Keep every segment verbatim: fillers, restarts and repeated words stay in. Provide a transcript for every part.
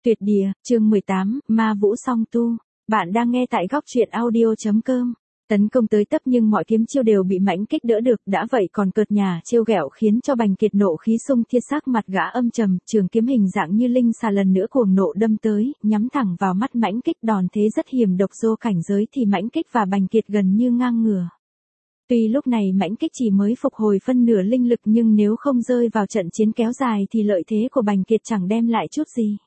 Tuyệt địa, chương mười tám, Ma Vũ Song Tu. Bạn đang nghe tại góc truyện audio.com. Tấn công tới tấp nhưng mọi kiếm chiêu đều bị Mãnh Kích đỡ được, đã vậy còn cợt nhả trêu ghẹo khiến cho Bành Kiệt nộ khí xung thiên, sắc mặt gã âm trầm, trường kiếm hình dạng như linh xà lần nữa cuồng nộ đâm tới, nhắm thẳng vào mắt Mãnh Kích, đòn thế rất hiểm độc, dô cảnh giới thì Mãnh Kích và Bành Kiệt gần như ngang ngửa. Tuy lúc này Mãnh Kích chỉ mới phục hồi phân nửa linh lực, nhưng nếu không rơi vào trận chiến kéo dài thì lợi thế của Bành Kiệt chẳng đem lại chút gì.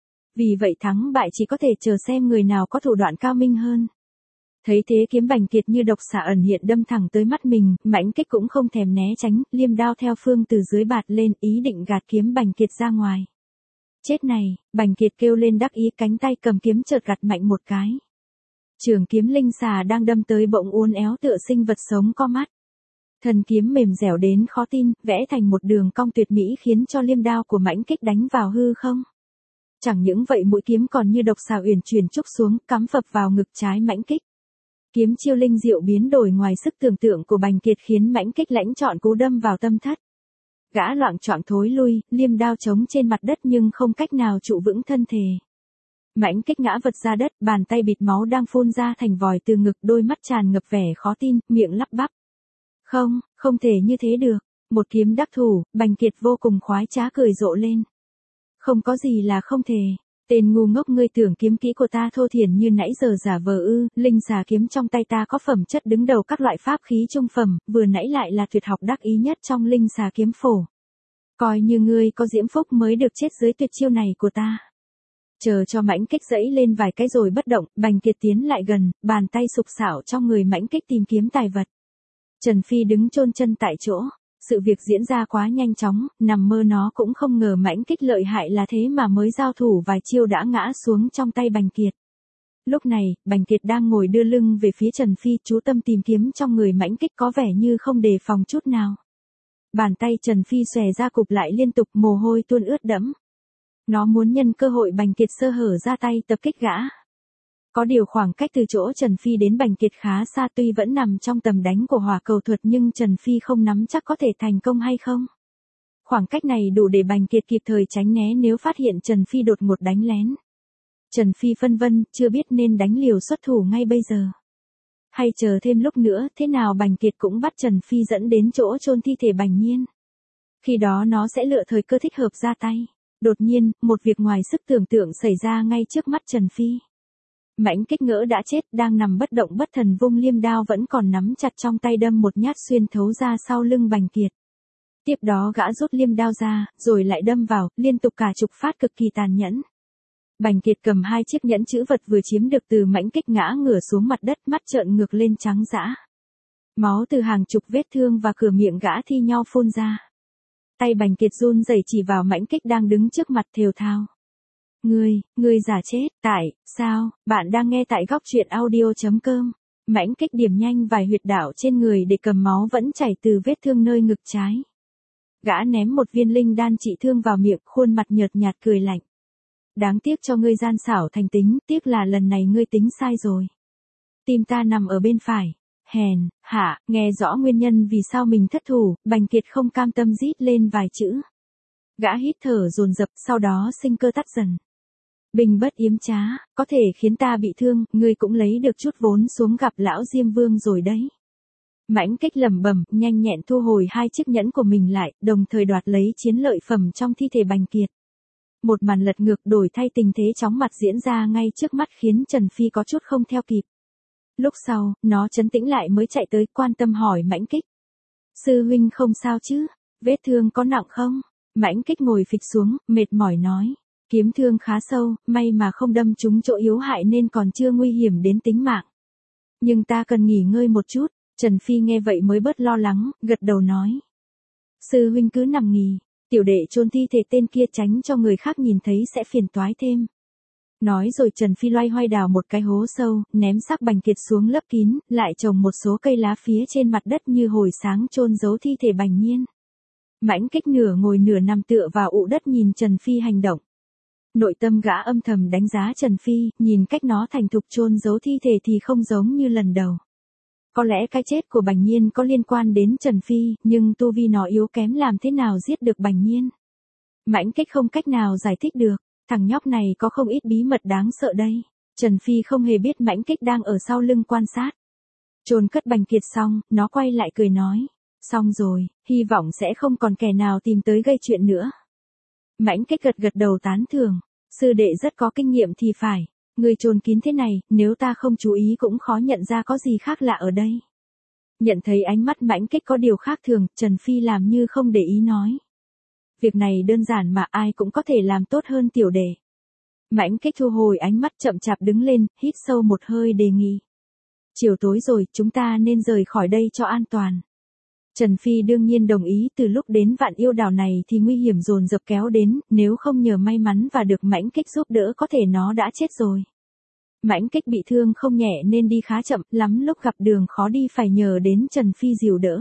Vì vậy thắng bại chỉ có thể chờ xem người nào có thủ đoạn cao minh hơn. Thấy thế kiếm Bành Kiệt như độc xà ẩn hiện đâm thẳng tới mắt mình, Mãnh Kích cũng không thèm né tránh, liêm đao theo phương từ dưới bạt lên, ý định gạt kiếm Bành Kiệt ra ngoài. Chết này, Bành Kiệt kêu lên đắc ý, cánh tay cầm kiếm chợt gạt mạnh một cái. Trường kiếm linh xà đang đâm tới bỗng uốn éo tựa sinh vật sống có mắt. Thân kiếm mềm dẻo đến khó tin, vẽ thành một đường cong tuyệt mỹ khiến cho liêm đao của Mãnh Kích đánh vào hư không. Chẳng những vậy mũi kiếm còn như độc xà uyển chuyển trúc xuống, cắm phập vào ngực trái Mãnh Kích. Kiếm chiêu linh diệu biến đổi ngoài sức tưởng tượng của Bành Kiệt khiến Mãnh Kích lãnh chọn cú đâm vào tâm thất. Gã loạng choạng thối lui, liêm đao trống trên mặt đất nhưng không cách nào trụ vững thân thể. Mãnh Kích ngã vật ra đất, bàn tay bịt máu đang phun ra thành vòi từ ngực, đôi mắt tràn ngập vẻ khó tin, miệng lắp bắp. Không, không thể như thế được. Một kiếm đắc thủ, Bành Kiệt vô cùng khoái trá cười rộ lên. Không có gì là không thể. Tên ngu ngốc, ngươi tưởng kiếm kỹ của ta thô thiển như nãy giờ giả vờ ư? Linh xà kiếm trong tay ta có phẩm chất đứng đầu các loại pháp khí trung phẩm, vừa nãy lại là tuyệt học đắc ý nhất trong linh xà kiếm phổ. Coi như ngươi có diễm phúc mới được chết dưới tuyệt chiêu này của ta. Chờ cho Mãnh Kích dẫy lên vài cái rồi bất động, Bành Kiệt tiến lại gần, bàn tay sục sảo trong người Mãnh Kích tìm kiếm tài vật. Trần Phi đứng chôn chân tại chỗ. Sự việc diễn ra quá nhanh chóng, nằm mơ nó cũng không ngờ Mãnh Kích lợi hại là thế mà mới giao thủ vài chiêu đã ngã xuống trong tay Bành Kiệt. Lúc này, Bành Kiệt đang ngồi đưa lưng về phía Trần Phi, chú tâm tìm kiếm trong người Mãnh Kích, có vẻ như không đề phòng chút nào. Bàn tay Trần Phi xòe ra cụp lại liên tục, mồ hôi tuôn ướt đẫm. Nó muốn nhân cơ hội Bành Kiệt sơ hở ra tay tập kích gã. Có điều khoảng cách từ chỗ Trần Phi đến Bành Kiệt khá xa, tuy vẫn nằm trong tầm đánh của hỏa cầu thuật nhưng Trần Phi không nắm chắc có thể thành công hay không. Khoảng cách này đủ để Bành Kiệt kịp thời tránh né nếu phát hiện Trần Phi đột ngột đánh lén. Trần Phi phân vân, chưa biết nên đánh liều xuất thủ ngay bây giờ. Hay chờ thêm lúc nữa, thế nào Bành Kiệt cũng bắt Trần Phi dẫn đến chỗ chôn thi thể Bành Nhiên. Khi đó nó sẽ lựa thời cơ thích hợp ra tay. Đột nhiên, một việc ngoài sức tưởng tượng xảy ra ngay trước mắt Trần Phi. Mãnh Kích ngỡ đã chết, đang nằm bất động bất thần, vung liêm đao vẫn còn nắm chặt trong tay đâm một nhát xuyên thấu ra sau lưng Bành Kiệt. Tiếp đó gã rút liêm đao ra, rồi lại đâm vào, liên tục cả chục phát cực kỳ tàn nhẫn. Bành Kiệt cầm hai chiếc nhẫn chữ vật vừa chiếm được từ Mãnh Kích ngã ngửa xuống mặt đất, mắt trợn ngược lên trắng dã. Máu từ hàng chục vết thương và cửa miệng gã thi nhau phun ra. Tay Bành Kiệt run rẩy chỉ vào Mãnh Kích đang đứng trước mặt thều thào. Ngươi, ngươi giả chết, tại, sao, bạn đang nghe tại góc truyện audio.com. Mãnh Kích điểm nhanh vài huyệt đạo trên người để cầm máu vẫn chảy từ vết thương nơi ngực trái. Gã ném một viên linh đan trị thương vào miệng, khuôn mặt nhợt nhạt cười lạnh. Đáng tiếc cho ngươi gian xảo thành tính, tiếc là lần này ngươi tính sai rồi. Tim ta nằm ở bên phải. Hèn, hạ, nghe rõ nguyên nhân vì sao mình thất thủ, Bành Kiệt không cam tâm rít lên vài chữ. Gã hít thở dồn dập, sau đó sinh cơ tắt dần. Bình bất yếm trá, có thể khiến ta bị thương, ngươi cũng lấy được chút vốn xuống gặp lão Diêm Vương rồi đấy. Mãnh Kích lẩm bẩm, nhanh nhẹn thu hồi hai chiếc nhẫn của mình lại, đồng thời đoạt lấy chiến lợi phẩm trong thi thể Bành Kiệt. Một màn lật ngược đổi thay tình thế chóng mặt diễn ra ngay trước mắt khiến Trần Phi có chút không theo kịp. Lúc sau, nó trấn tĩnh lại mới chạy tới quan tâm hỏi Mãnh Kích. Sư huynh không sao chứ? Vết thương có nặng không? Mãnh Kích ngồi phịch xuống, mệt mỏi nói. Kiếm thương khá sâu, may mà không đâm trúng chỗ yếu hại nên còn chưa nguy hiểm đến tính mạng. Nhưng ta cần nghỉ ngơi một chút. Trần Phi nghe vậy mới bớt lo lắng, gật đầu nói. Sư huynh cứ nằm nghỉ, tiểu đệ chôn thi thể tên kia tránh cho người khác nhìn thấy sẽ phiền toái thêm. Nói rồi Trần Phi loay hoay đào một cái hố sâu, ném xác Bành Kiệt xuống lấp kín, lại trồng một số cây lá phía trên mặt đất như hồi sáng chôn giấu thi thể Bành Nhiên. Mãnh Kích nửa ngồi nửa nằm tựa vào ụ đất nhìn Trần Phi hành động. Nội tâm gã âm thầm đánh giá Trần Phi, nhìn cách nó thành thục chôn giấu thi thể thì không giống như lần đầu. Có lẽ cái chết của Bành Nhiên có liên quan đến Trần Phi, nhưng tu vi nó yếu kém làm thế nào giết được Bành Nhiên. Mãnh Kích không cách nào giải thích được. Thằng nhóc này có không ít bí mật đáng sợ đây. Trần Phi không hề biết Mãnh Kích đang ở sau lưng quan sát. Chôn cất Bành Kiệt xong, nó quay lại cười nói. Xong rồi, hy vọng sẽ không còn kẻ nào tìm tới gây chuyện nữa. Mãnh Kích gật gật đầu tán thưởng. Sư đệ rất có kinh nghiệm thì phải. Người chôn kín thế này, nếu ta không chú ý cũng khó nhận ra có gì khác lạ ở đây. Nhận thấy ánh mắt Mãnh Kích có điều khác thường, Trần Phi làm như không để ý nói. Việc này đơn giản mà ai cũng có thể làm tốt hơn tiểu đệ. Mãnh Kích thu hồi ánh mắt chậm chạp đứng lên, hít sâu một hơi đề nghị. Chiều tối rồi, chúng ta nên rời khỏi đây cho an toàn. Trần Phi đương nhiên đồng ý, từ lúc đến Vạn Yêu Đảo này thì nguy hiểm dồn dập kéo đến, nếu không nhờ may mắn và được Mãnh Kích giúp đỡ có thể nó đã chết rồi. Mãnh Kích bị thương không nhẹ nên đi khá chậm, lắm lúc gặp đường khó đi phải nhờ đến Trần Phi dìu đỡ.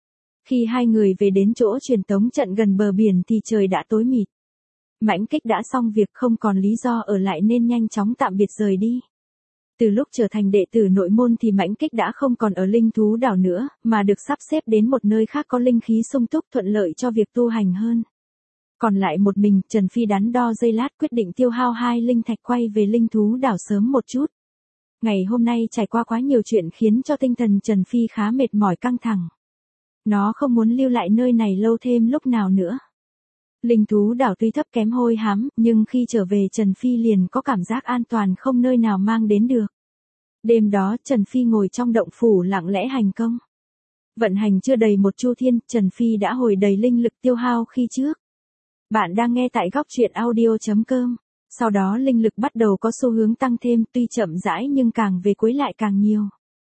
Khi hai người về đến chỗ truyền tống trận gần bờ biển thì trời đã tối mịt. Mãnh Kích đã xong việc không còn lý do ở lại nên nhanh chóng tạm biệt rời đi. Từ lúc trở thành đệ tử nội môn thì Mãnh Kích đã không còn ở linh thú đảo nữa, mà được sắp xếp đến một nơi khác có linh khí sung túc thuận lợi cho việc tu hành hơn. Còn lại một mình, Trần Phi đắn đo giây lát quyết định tiêu hao hai linh thạch quay về linh thú đảo sớm một chút. Ngày hôm nay trải qua quá nhiều chuyện khiến cho tinh thần Trần Phi khá mệt mỏi căng thẳng. Nó không muốn lưu lại nơi này lâu thêm lúc nào nữa. Linh thú đảo tuy thấp kém hôi hám, nhưng khi trở về Trần Phi liền có cảm giác an toàn không nơi nào mang đến được. Đêm đó Trần Phi ngồi trong động phủ lặng lẽ hành công. Vận hành chưa đầy một chu thiên, Trần Phi đã hồi đầy linh lực tiêu hao khi trước. Bạn đang nghe tại góc truyện audio chấm com. Sau đó linh lực bắt đầu có xu hướng tăng thêm, tuy chậm rãi nhưng càng về cuối lại càng nhiều.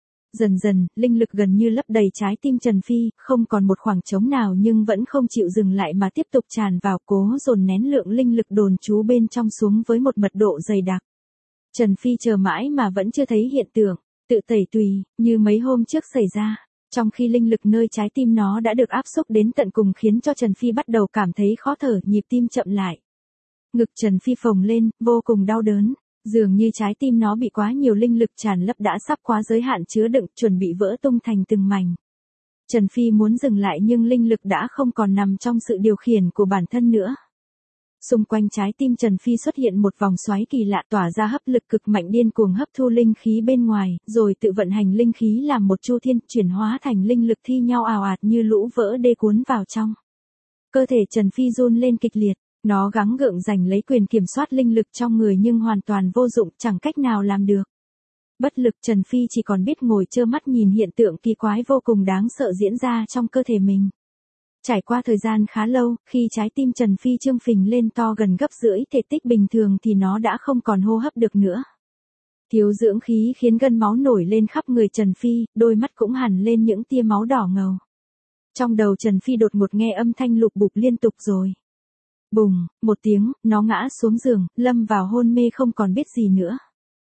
Dần dần, linh lực gần như lấp đầy trái tim Trần Phi, không còn một khoảng trống nào nhưng vẫn không chịu dừng lại mà tiếp tục tràn vào, cố dồn nén lượng linh lực đồn trú bên trong xuống với một mật độ dày đặc. Trần Phi chờ mãi mà vẫn chưa thấy hiện tượng tự tẩy tùy như mấy hôm trước xảy ra, trong khi linh lực nơi trái tim nó đã được áp xúc đến tận cùng khiến cho Trần Phi bắt đầu cảm thấy khó thở, nhịp tim chậm lại. Ngực Trần Phi phồng lên, vô cùng đau đớn. Dường như trái tim nó bị quá nhiều linh lực tràn lấp đã sắp quá giới hạn chứa đựng, chuẩn bị vỡ tung thành từng mảnh. Trần Phi muốn dừng lại nhưng linh lực đã không còn nằm trong sự điều khiển của bản thân nữa. Xung quanh trái tim Trần Phi xuất hiện một vòng xoáy kỳ lạ tỏa ra hấp lực cực mạnh điên cuồng hấp thu linh khí bên ngoài, rồi tự vận hành linh khí làm một chu thiên, chuyển hóa thành linh lực thi nhau ào ạt như lũ vỡ đê cuốn vào trong. Cơ thể Trần Phi run lên kịch liệt. Nó gắng gượng giành lấy quyền kiểm soát linh lực trong người nhưng hoàn toàn vô dụng, chẳng cách nào làm được. Bất lực, Trần Phi chỉ còn biết ngồi trơ mắt nhìn hiện tượng kỳ quái vô cùng đáng sợ diễn ra trong cơ thể mình. Trải qua thời gian khá lâu, khi trái tim Trần Phi trương phình lên to gần gấp rưỡi thể tích bình thường thì nó đã không còn hô hấp được nữa. Thiếu dưỡng khí khiến gân máu nổi lên khắp người Trần Phi, đôi mắt cũng hằn lên những tia máu đỏ ngầu. Trong đầu Trần Phi đột ngột nghe âm thanh lục bục liên tục rồi. Bùng, một tiếng, nó ngã xuống giường, lâm vào hôn mê không còn biết gì nữa.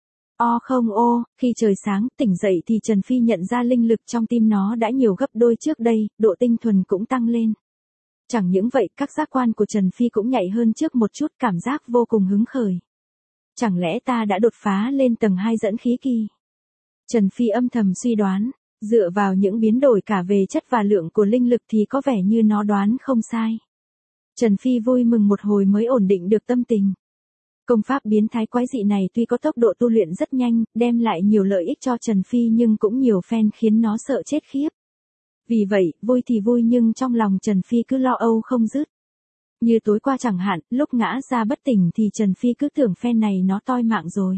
O không ô, khi trời sáng, tỉnh dậy thì Trần Phi nhận ra linh lực trong tim nó đã nhiều gấp đôi trước đây, độ tinh thuần cũng tăng lên. Chẳng những vậy, các giác quan của Trần Phi cũng nhạy hơn trước một chút, cảm giác vô cùng hứng khởi. Chẳng lẽ ta đã đột phá lên tầng hai dẫn khí kỳ? Trần Phi âm thầm suy đoán, dựa vào những biến đổi cả về chất và lượng của linh lực thì có vẻ như nó đoán không sai. Trần Phi vui mừng một hồi mới ổn định được tâm tình. Công pháp biến thái quái dị này tuy có tốc độ tu luyện rất nhanh, đem lại nhiều lợi ích cho Trần Phi nhưng cũng nhiều phen khiến nó sợ chết khiếp. Vì vậy, vui thì vui nhưng trong lòng Trần Phi cứ lo âu không dứt. Như tối qua chẳng hạn, lúc ngã ra bất tỉnh thì Trần Phi cứ tưởng phen này nó toi mạng rồi.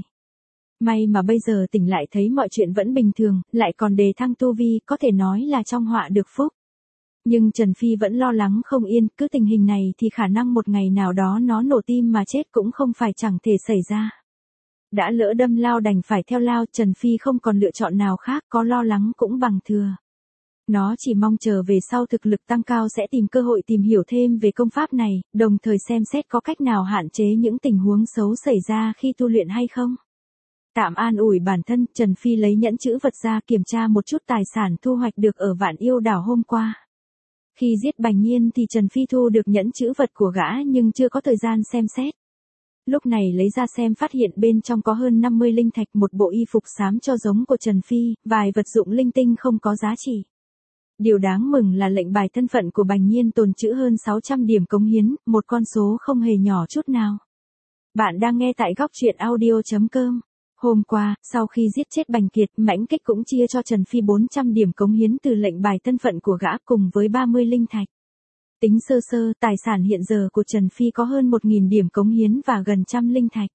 May mà bây giờ tỉnh lại thấy mọi chuyện vẫn bình thường, lại còn đề thăng tu vi, có thể nói là trong họa được phúc. Nhưng Trần Phi vẫn lo lắng không yên, cứ tình hình này thì khả năng một ngày nào đó nó nổ tim mà chết cũng không phải chẳng thể xảy ra. Đã lỡ đâm lao đành phải theo lao, Trần Phi không còn lựa chọn nào khác, có lo lắng cũng bằng thừa. Nó chỉ mong chờ về sau thực lực tăng cao sẽ tìm cơ hội tìm hiểu thêm về công pháp này, đồng thời xem xét có cách nào hạn chế những tình huống xấu xảy ra khi tu luyện hay không. Tạm an ủi bản thân, Trần Phi lấy nhẫn chữ vật ra kiểm tra một chút tài sản thu hoạch được ở Vạn Yêu Đảo hôm qua. Khi giết Bành Nhiên thì Trần Phi thu được nhẫn chữ vật của gã nhưng chưa có thời gian xem xét. Lúc này lấy ra xem phát hiện bên trong có hơn năm mươi linh thạch, một bộ y phục xám cho giống của Trần Phi, vài vật dụng linh tinh không có giá trị. Điều đáng mừng là lệnh bài thân phận của Bành Nhiên tồn trữ hơn sáu trăm điểm cống hiến, một con số không hề nhỏ chút nào. Bạn đang nghe tại góc truyện audio chấm com. Hôm qua, sau khi giết chết Bành Kiệt, Mãnh Kích cũng chia cho Trần Phi bốn trăm điểm cống hiến từ lệnh bài thân phận của gã cùng với ba mươi linh thạch. Tính sơ sơ, tài sản hiện giờ của Trần Phi có hơn một nghìn điểm cống hiến và gần trăm linh thạch.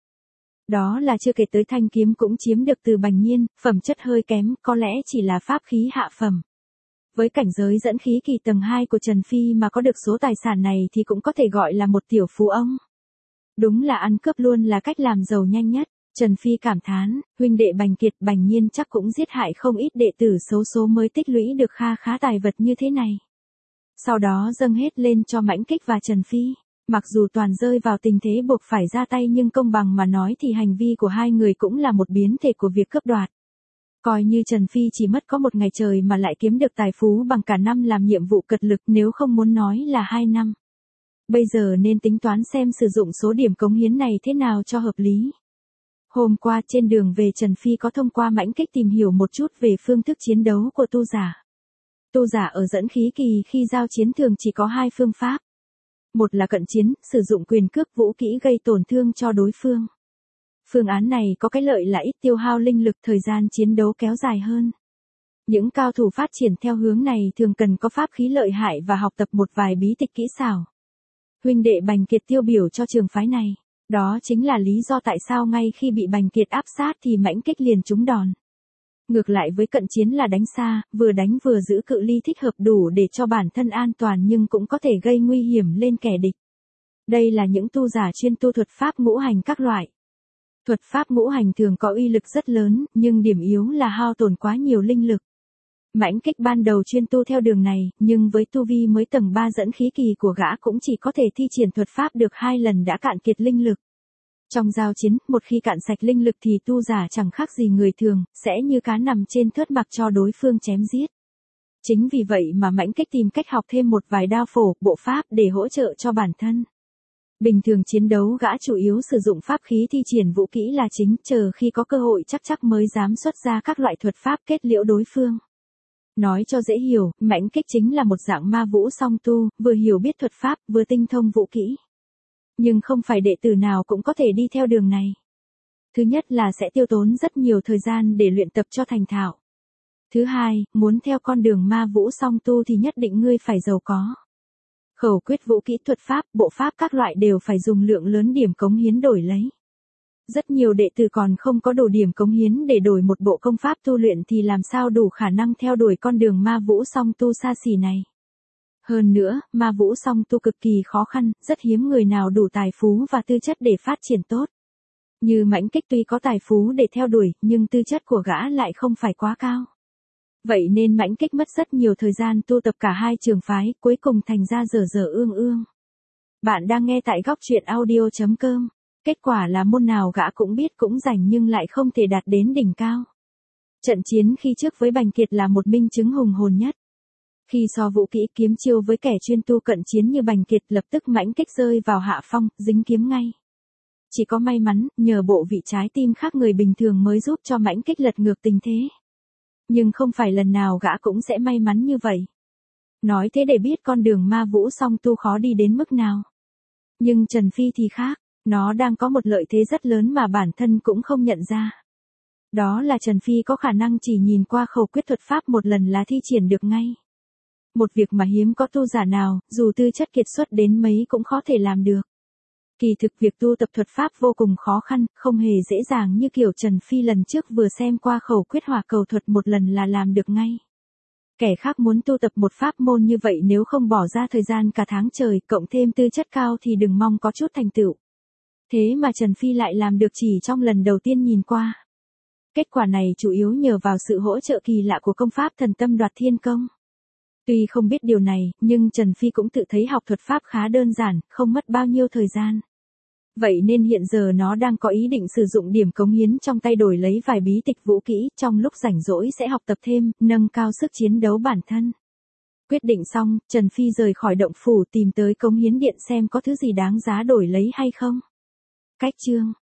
Đó là chưa kể tới thanh kiếm cũng chiếm được từ Bành Nhiên, phẩm chất hơi kém, có lẽ chỉ là pháp khí hạ phẩm. Với cảnh giới dẫn khí kỳ tầng hai của Trần Phi mà có được số tài sản này thì cũng có thể gọi là một tiểu phú ông. Đúng là ăn cướp luôn là cách làm giàu nhanh nhất. Trần Phi cảm thán, huynh đệ Bành Kiệt Bành Nhiên chắc cũng giết hại không ít đệ tử xấu số mới tích lũy được kha khá tài vật như thế này. Sau đó dâng hết lên cho Mãnh Kích và Trần Phi. Mặc dù toàn rơi vào tình thế buộc phải ra tay nhưng công bằng mà nói thì hành vi của hai người cũng là một biến thể của việc cướp đoạt. Coi như Trần Phi chỉ mất có một ngày trời mà lại kiếm được tài phú bằng cả năm làm nhiệm vụ cật lực, nếu không muốn nói là hai năm. Bây giờ nên tính toán xem sử dụng số điểm cống hiến này thế nào cho hợp lý. Hôm qua trên đường về Trần Phi có thông qua Mãnh Kích tìm hiểu một chút về phương thức chiến đấu của tu giả. Tu giả ở dẫn khí kỳ khi giao chiến thường chỉ có hai phương pháp. Một là cận chiến, sử dụng quyền cước vũ kỹ gây tổn thương cho đối phương. Phương án này có cái lợi là ít tiêu hao linh lực, thời gian chiến đấu kéo dài hơn. Những cao thủ phát triển theo hướng này thường cần có pháp khí lợi hại và học tập một vài bí tịch kỹ xảo. Huynh đệ Bành Kiệt tiêu biểu cho trường phái này. Đó chính là lý do tại sao ngay khi bị Bành Kiệt áp sát thì Mãnh Kích liền trúng đòn. Ngược lại với cận chiến là đánh xa, vừa đánh vừa giữ cự ly thích hợp đủ để cho bản thân an toàn nhưng cũng có thể gây nguy hiểm lên kẻ địch. Đây là những tu giả chuyên tu thuật pháp ngũ hành các loại. Thuật pháp ngũ hành thường có uy lực rất lớn, nhưng điểm yếu là hao tổn quá nhiều linh lực. Mãnh Kích ban đầu chuyên tu theo đường này, nhưng với tu vi mới tầng ba dẫn khí kỳ của gã cũng chỉ có thể thi triển thuật pháp được hai lần đã cạn kiệt linh lực. Trong giao chiến, một khi cạn sạch linh lực thì tu giả chẳng khác gì người thường, sẽ như cá nằm trên thớt mặc cho đối phương chém giết. Chính vì vậy mà Mãnh Kích tìm cách học thêm một vài đao phổ, bộ pháp để hỗ trợ cho bản thân. Bình thường chiến đấu gã chủ yếu sử dụng pháp khí thi triển vũ kỹ là chính, chờ khi có cơ hội chắc chắc mới dám xuất ra các loại thuật pháp kết liễu đối phương. Nói cho dễ hiểu, Mãnh Kích chính là một dạng ma vũ song tu, vừa hiểu biết thuật pháp, vừa tinh thông vũ kỹ. Nhưng không phải đệ tử nào cũng có thể đi theo đường này. Thứ nhất là sẽ tiêu tốn rất nhiều thời gian để luyện tập cho thành thạo. Thứ hai, muốn theo con đường ma vũ song tu thì nhất định ngươi phải giàu có. Khẩu quyết vũ kỹ thuật pháp, bộ pháp các loại đều phải dùng lượng lớn điểm cống hiến đổi lấy. Rất nhiều đệ tử còn không có đủ điểm cống hiến để đổi một bộ công pháp tu luyện thì làm sao đủ khả năng theo đuổi con đường ma vũ song tu xa xỉ này. Hơn nữa, ma vũ song tu cực kỳ khó khăn, rất hiếm người nào đủ tài phú và tư chất để phát triển tốt. Như Mãnh Kích tuy có tài phú để theo đuổi, nhưng tư chất của gã lại không phải quá cao. Vậy nên Mãnh Kích mất rất nhiều thời gian tu tập cả hai trường phái, cuối cùng thành ra dở dở ương ương. Bạn đang nghe tại góc truyện audio chấm com. Kết quả là môn nào gã cũng biết cũng rành nhưng lại không thể đạt đến đỉnh cao. Trận chiến khi trước với Bành Kiệt là một minh chứng hùng hồn nhất. Khi so vũ kỹ kiếm chiêu với kẻ chuyên tu cận chiến như Bành Kiệt, lập tức Mãnh Kích rơi vào hạ phong, dính kiếm ngay. Chỉ có may mắn, nhờ bộ vị trái tim khác người bình thường mới giúp cho Mãnh Kích lật ngược tình thế. Nhưng không phải lần nào gã cũng sẽ may mắn như vậy. Nói thế để biết con đường ma vũ song tu khó đi đến mức nào. Nhưng Trần Phi thì khác, nó đang có một lợi thế rất lớn mà bản thân cũng không nhận ra. Đó là Trần Phi có khả năng chỉ nhìn qua khẩu quyết thuật pháp một lần là thi triển được ngay. Một việc mà hiếm có tu giả nào, dù tư chất kiệt xuất đến mấy cũng khó thể làm được. Kỳ thực việc tu tập thuật pháp vô cùng khó khăn, không hề dễ dàng như kiểu Trần Phi lần trước vừa xem qua khẩu quyết hỏa cầu thuật một lần là làm được ngay. Kẻ khác muốn tu tập một pháp môn như vậy nếu không bỏ ra thời gian cả tháng trời, cộng thêm tư chất cao thì đừng mong có chút thành tựu. Thế mà Trần Phi lại làm được chỉ trong lần đầu tiên nhìn qua. Kết quả này chủ yếu nhờ vào sự hỗ trợ kỳ lạ của công pháp thần tâm đoạt thiên công. Tuy không biết điều này, nhưng Trần Phi cũng tự thấy học thuật pháp khá đơn giản, không mất bao nhiêu thời gian. Vậy nên hiện giờ nó đang có ý định sử dụng điểm cống hiến trong tay đổi lấy vài bí tịch vũ kỹ, trong lúc rảnh rỗi sẽ học tập thêm, nâng cao sức chiến đấu bản thân. Quyết định xong, Trần Phi rời khỏi động phủ tìm tới cống hiến điện xem có thứ gì đáng giá đổi lấy hay không. Cách chương